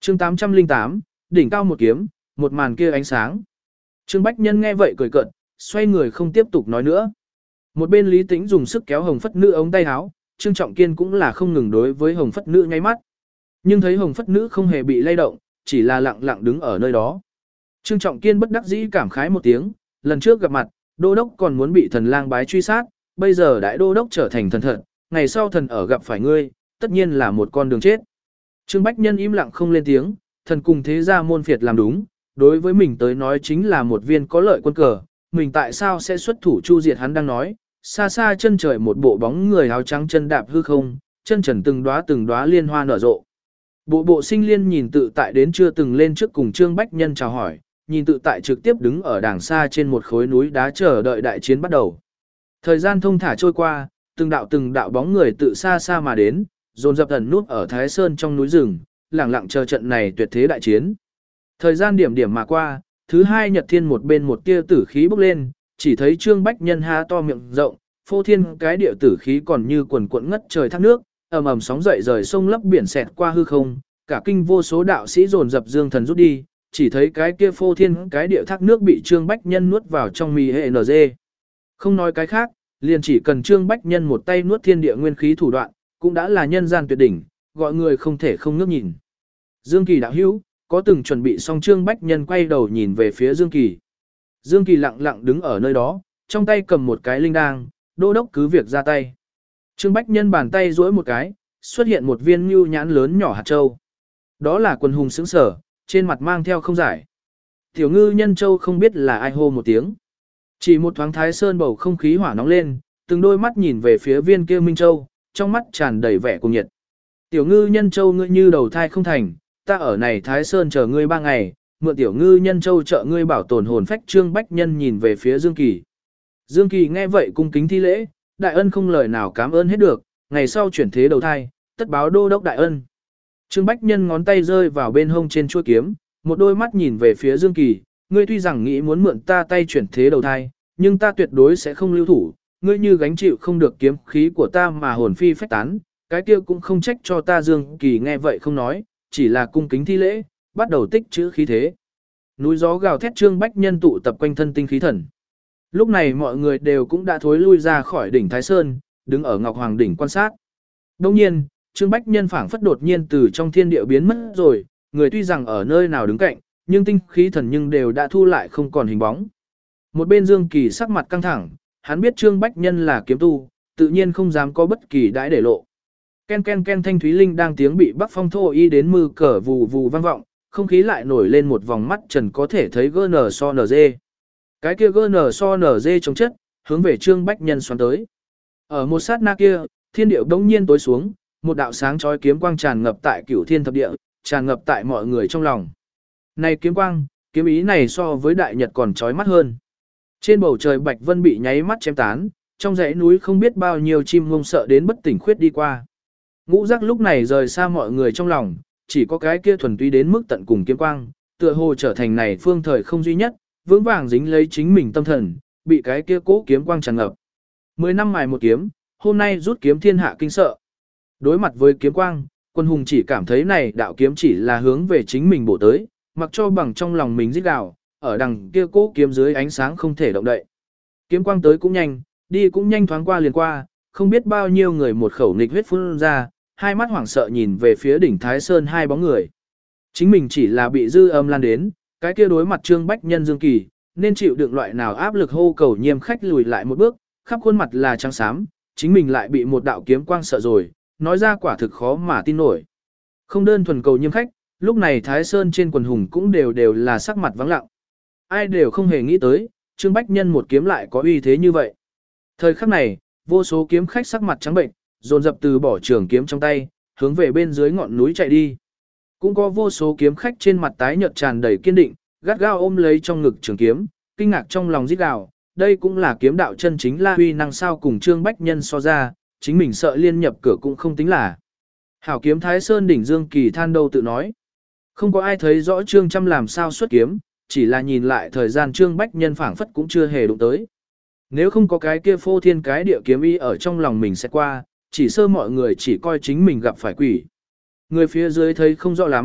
Chương 808, đỉnh cao một kiếm, một màn kia ánh sáng. Trương Bách Nhân nghe vậy cười cợt, xoay người không tiếp tục nói nữa. Một bên Lý Tĩnh dùng sức kéo Hồng Phất Nữ ống tay áo, Trương Trọng Kiên cũng là không ngừng đối với Hồng Phất Nữ nháy mắt. Nhưng thấy Hồng Phất Nữ không hề bị lay động, chỉ là lặng lặng đứng ở nơi đó. Trương Trọng Kiên bất đắc dĩ cảm khái một tiếng, lần trước gặp mặt, đô đốc còn muốn bị thần lang bái truy sát, bây giờ đại đô đốc trở thành thần thật, ngày sau thần ở gặp phải ngươi, tất nhiên là một con đường chết. Trương Bách Nhân im lặng không lên tiếng, thần cùng thế gia môn phiệt làm đúng, đối với mình tới nói chính là một viên có lợi quân cờ, mình tại sao sẽ xuất thủ chu diệt hắn đang nói, xa xa chân trời một bộ bóng người áo trắng chân đạp hư không, chân trần từng đóa liên hoa nở rộ. Bộ sinh liên nhìn tự tại đến chưa từng lên trước cùng Trương Bách Nhân chào hỏi, nhìn tự tại trực tiếp đứng ở đàng xa trên một khối núi đá chờ đợi đại chiến bắt đầu. Thời gian thông thả trôi qua, từng đạo bóng người tự xa xa mà đến, dồn dập ẩn núp ở Thái Sơn trong núi rừng, lặng lặng chờ trận này tuyệt thế đại chiến. Thời gian điểm điểm mà qua, thứ hai nhật thiên một bên một tia tử khí bốc lên, chỉ thấy Trương Bách Nhân há to miệng rộng, phô thiên cái địa tử khí còn như quần cuộn ngất trời thác nước, ầm ầm sóng dậy rời sông lấp biển xẹt qua hư không, cả kinh vô số đạo sĩ dồn dập dương thần rút đi, chỉ thấy cái kia phô thiên cái địa thác nước bị Trương Bách Nhân nuốt vào trong mì hệ NG. Không nói cái khác, liền chỉ cần Trương Bách Nhân một tay nuốt thiên địa nguyên khí thủ đoạn, cũng đã là nhân gian tuyệt đỉnh, gọi người không thể không ngước nhìn. Dương Kỳ đạo hữu, có từng chuẩn bị xong Trương Bách Nhân quay đầu nhìn về phía Dương Kỳ. Dương Kỳ lặng lặng đứng ở nơi đó, trong tay cầm một cái linh đang, đô đốc cứ việc ra tay. Trương Bách Nhân bàn tay duỗi một cái, xuất hiện một viên nhu nhãn lớn nhỏ hạt châu. Đó là Quần Hùng sững sở, trên mặt mang theo không giải. Tiểu ngư nhân châu không biết là ai hô một tiếng. Chỉ một thoáng Thái Sơn bầu không khí hỏa nóng lên, từng đôi mắt nhìn về phía viên kia Minh Châu, trong mắt tràn đầy vẻ cuồng nhiệt. Tiểu ngư nhân châu ngươi như đầu thai không thành, ta ở này Thái Sơn chờ ngươi 3 ngày, mượn tiểu ngư nhân châu trợ ngươi bảo tồn hồn phách. Trương Bách Nhân nhìn về phía Dương Kỳ. Dương Kỳ nghe vậy cung kính thi lễ, đại ân không lời nào cảm ơn hết được, ngày sau chuyển thế đầu thai, tất báo đô đốc đại ân. Trương Bách Nhân ngón tay rơi vào bên hông trên chuôi kiếm, một đôi mắt nhìn về phía Dương Kỳ, ngươi tuy rằng nghĩ muốn mượn ta tay chuyển thế đầu thai, nhưng ta tuyệt đối sẽ không lưu thủ, ngươi như gánh chịu không được kiếm khí của ta mà hồn phi phách tán, cái kia cũng không trách cho ta. Dương Kỳ nghe vậy không nói, chỉ là cung kính thi lễ, bắt đầu tích trữ khí thế. Núi gió gào thét, Trương Bách Nhân tụ tập quanh thân tinh khí thần. Lúc này mọi người đều cũng đã thối lui ra khỏi đỉnh Thái Sơn, đứng ở Ngọc Hoàng đỉnh quan sát. Đồng nhiên, Trương Bách Nhân phảng phất đột nhiên từ trong thiên địa biến mất rồi, người tuy rằng ở nơi nào đứng cạnh, nhưng tinh khí thần nhưng đều đã thu lại không còn hình bóng. Một bên Dương Kỳ sắc mặt căng thẳng, hắn biết Trương Bách Nhân là kiếm tu, tự nhiên không dám có bất kỳ đãi để lộ. Ken ken ken thanh thúy linh đang tiếng bị Bắc Phong thô y đến mư cờ vù vù vang vọng, không khí lại nổi lên một vòng mắt trần có thể thấy GN so NG. Cái kia GN so NG trong chất, hướng về Trương Bách Nhân xoắn tới. Ở một sát na kia, thiên điệu đống nhiên tối xuống, một đạo sáng chói kiếm quang tràn ngập tại cửu thiên thập địa, tràn ngập tại mọi người trong lòng. Này kiếm quang, kiếm ý này so với đại nhật còn chói mắt hơn. Trên bầu trời bạch vân bị nháy mắt chém tán, trong dãy núi không biết bao nhiêu chim ngông sợ đến bất tỉnh khuyết đi qua. Ngũ giác lúc này rời xa mọi người trong lòng, chỉ có cái kia thuần túy đến mức tận cùng kiếm quang, tựa hồ trở thành này phương thời không duy nhất, vững vàng dính lấy chính mình tâm thần, bị cái kia cố kiếm quang tràn ngập. 10 năm mài một kiếm, hôm nay rút kiếm thiên hạ kinh sợ. Đối mặt với kiếm quang, Quân Hùng chỉ cảm thấy này đạo kiếm chỉ là hướng về chính mình bổ tới, mặc cho bằng trong lòng mình rít gào, ở đằng kia cố kiếm dưới ánh sáng không thể động đậy. Kiếm quang tới cũng nhanh, đi cũng nhanh, thoáng qua liền qua, không biết bao nhiêu người một khẩu nghịch huyết phun ra, hai mắt hoảng sợ nhìn về phía đỉnh Thái Sơn hai bóng người. Chính mình chỉ là bị dư âm lan đến, cái kia đối mặt Trương Bách Nhân Dương Kỳ, nên chịu đựng loại nào áp lực hô cầu nhiêm khách lùi lại một bước, khắp khuôn mặt là trắng xám, chính mình lại bị một đạo kiếm quang sợ rồi, nói ra quả thực khó mà tin nổi. Không đơn thuần cầu nhiêm khách, lúc này Thái Sơn trên quần hùng cũng đều là sắc mặt vắng lặng. Ai đều không hề nghĩ tới, Trương Bách Nhân một kiếm lại có uy thế như vậy. Thời khắc này, vô số kiếm khách sắc mặt trắng bệnh, dồn dập từ bỏ trường kiếm trong tay, hướng về bên dưới ngọn núi chạy đi. Cũng có vô số kiếm khách trên mặt tái nhợt tràn đầy kiên định, gắt gao ôm lấy trong ngực trường kiếm, kinh ngạc trong lòng rít gào, đây cũng là kiếm đạo chân chính la huy năng sao cùng Trương Bách Nhân so ra, chính mình sợ liên nhập cửa cũng không tính là. Hảo kiếm Thái Sơn đỉnh Dương Kỳ than đâu tự nói. Không có ai thấy rõ Trương Trăm làm sao xuất kiếm, chỉ là nhìn lại thời gian Trương Bách Nhân phảng phất cũng chưa hề đụng tới. Nếu không có cái kia phô thiên cái địa kiếm ý ở trong lòng mình sẽ qua, chỉ sơ mọi người chỉ coi chính mình gặp phải quỷ. Người phía dưới thấy không rõ lắm,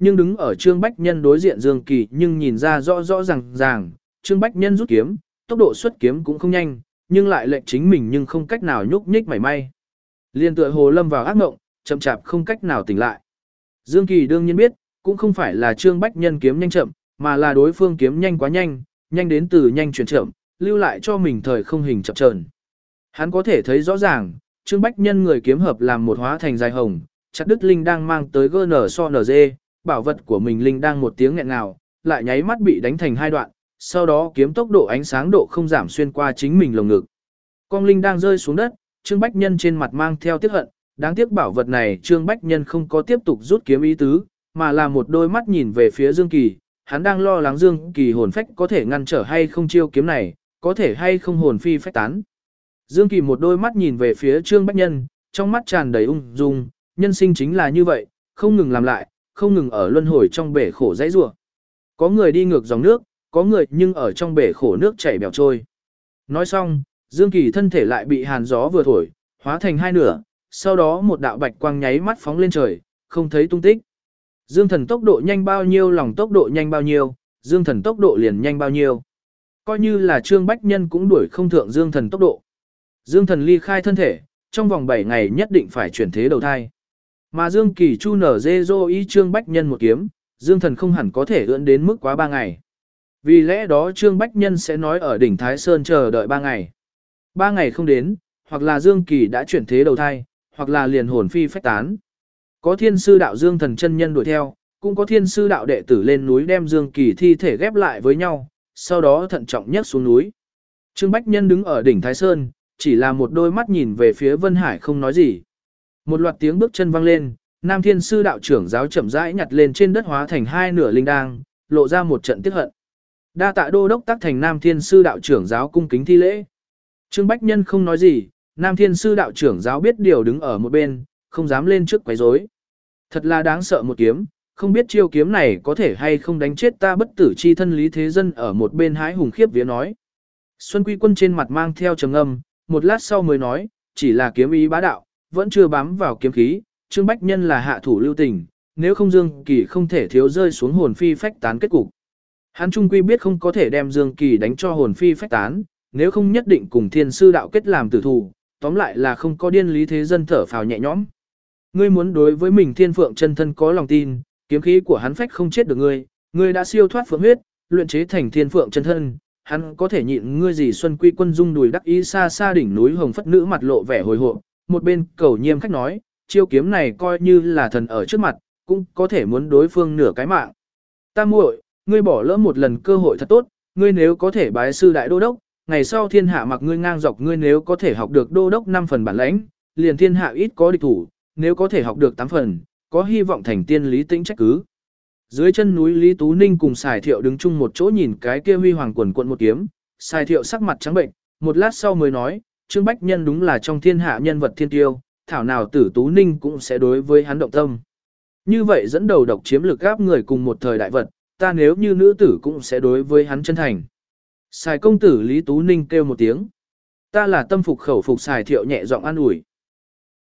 nhưng đứng ở Trương Bách Nhân đối diện Dương Kỳ nhưng nhìn ra rõ rõ ràng, Trương Bách Nhân rút kiếm, tốc độ xuất kiếm cũng không nhanh, nhưng lại lệnh chính mình nhưng không cách nào nhúc nhích mảy may. Liên tựa hồ lâm vào ác mộng, chậm chạp không cách nào tỉnh lại. Dương Kỳ đương nhiên biết, cũng không phải là Trương Bách Nhân kiếm nhanh chậm, mà là đối phương kiếm nhanh quá nhanh, nhanh đến từ nhanh chuyển chậm, lưu lại cho mình thời không hình chậm chờn. Hắn có thể thấy rõ ràng, Trương Bách Nhân người kiếm hợp làm một hóa thành dài hồng, chặt đứt linh đang mang tới GNSONG, bảo vật của mình linh đang một tiếng nghẹn ngào, lại nháy mắt bị đánh thành hai đoạn, sau đó kiếm tốc độ ánh sáng độ không giảm xuyên qua chính mình lồng ngực. Con linh đang rơi xuống đất, Trương Bách Nhân trên mặt mang theo tiếc hận, đáng tiếc bảo vật này Trương Bách Nhân không có tiếp tục rút kiếm ý tứ, mà là một đôi mắt nhìn về phía Dương Kỳ, hắn đang lo lắng Dương Kỳ hồn phách có thể ngăn trở hay không chiêu kiếm này, có thể hay không hồn phi phách tán. Dương Kỳ một đôi mắt nhìn về phía Trương Bách Nhân, trong mắt tràn đầy ung dung, nhân sinh chính là như vậy, không ngừng làm lại, không ngừng ở luân hồi trong bể khổ dãy rủa. Có người đi ngược dòng nước, có người nhưng ở trong bể khổ nước chảy bèo trôi. Nói xong, Dương Kỳ thân thể lại bị hàn gió vừa thổi, hóa thành hai nửa, sau đó một đạo bạch quang nháy mắt phóng lên trời, không thấy tung tích. Dương Thần tốc độ nhanh bao nhiêu lòng tốc độ nhanh bao nhiêu, Dương Thần tốc độ liền nhanh bao nhiêu. Coi như là Trương Bách Nhân cũng đuổi không thượng Dương Thần tốc độ. Dương Thần ly khai thân thể, trong vòng 7 ngày nhất định phải chuyển thế đầu thai. Mà Dương Kỳ chu nở dê dô y Trương Bách Nhân một kiếm, Dương Thần không hẳn có thể ưỡn đến mức quá 3 ngày. Vì lẽ đó Trương Bách Nhân sẽ nói ở đỉnh Thái Sơn chờ đợi 3 ngày. 3 ngày không đến, hoặc là Dương Kỳ đã chuyển thế đầu thai, hoặc là liền hồn phi phách tán. Có thiên sư đạo Dương Thần chân nhân đuổi theo, cũng có thiên sư đạo đệ tử lên núi đem Dương Kỳ thi thể ghép lại với nhau, sau đó thận trọng nhất xuống núi. Trương Bách Nhân đứng ở đỉnh Thái Sơn, chỉ là một đôi mắt nhìn về phía Vân Hải không nói gì. Một loạt tiếng bước chân vang lên, Nam Thiên Sư đạo trưởng giáo chậm rãi nhặt lên trên đất hóa thành hai nửa linh đang, lộ ra một trận tiếc hận. Đa tạ đô đốc tác thành Nam Thiên Sư đạo trưởng giáo cung kính thi lễ. Trương Bách Nhân không nói gì, Nam Thiên Sư đạo trưởng giáo biết điều đứng ở một bên, không dám lên trước quấy rối. Thật là đáng sợ một kiếm, không biết chiêu kiếm này có thể hay không đánh chết ta bất tử chi thân Lý Thế Dân ở một bên hái hùng khiếp vía nói. Xuân Quy Quân trên mặt mang theo trầm ngâm, một lát sau mới nói, chỉ là kiếm ý bá đạo, vẫn chưa bám vào kiếm khí, Trương Bách Nhân là hạ thủ lưu tình, nếu không Dương Kỳ không thể thiếu rơi xuống hồn phi phách tán kết cục. Hắn trung quy biết không có thể đem Dương Kỳ đánh cho hồn phi phách tán, nếu không nhất định cùng Thiên Sư đạo kết làm tử thủ, tóm lại là không có điên Lý Thế Dân thở phào nhẹ nhõm. Ngươi muốn đối với mình Thiên Phượng chân thân có lòng tin, kiếm khí của hắn phách không chết được ngươi, ngươi đã siêu thoát phượng huyết, luyện chế thành Thiên Phượng chân thân, hắn có thể nhịn ngươi gì. Xuân Quy Quân rung đùi đắc ý xa xa đỉnh núi Hồng Phất nữ mặt lộ vẻ hồi hộp, một bên cầu nhiêm khách nói, chiêu kiếm này coi như là thần ở trước mặt, cũng có thể muốn đối phương nửa cái mạng. Ta muội, ngươi bỏ lỡ một lần cơ hội thật tốt, ngươi nếu có thể bái sư đại đô đốc, ngày sau thiên hạ mặc ngươi ngang dọc, ngươi nếu có thể học được đô đốc 5 phần bản lãnh, liền thiên hạ ít có địch thủ, nếu có thể học được 8 phần, có hy vọng thành tiên Lý Tĩnh trách cứ. Dưới chân núi Lý Tú Ninh cùng Sài Thiệu đứng chung một chỗ nhìn cái kia huy hoàng quần quận một kiếm, Sài Thiệu sắc mặt trắng bệnh, một lát sau mới nói, Trương Bách Nhân đúng là trong thiên hạ nhân vật thiên tiêu, thảo nào Tử Tú Ninh cũng sẽ đối với hắn động tâm. Như vậy dẫn đầu độc chiếm lực gáp người cùng một thời đại vật, ta nếu như nữ tử cũng sẽ đối với hắn chân thành. Sài công tử Lý Tú Ninh kêu một tiếng. Ta là tâm phục khẩu phục. Sài Thiệu nhẹ giọng an ủi.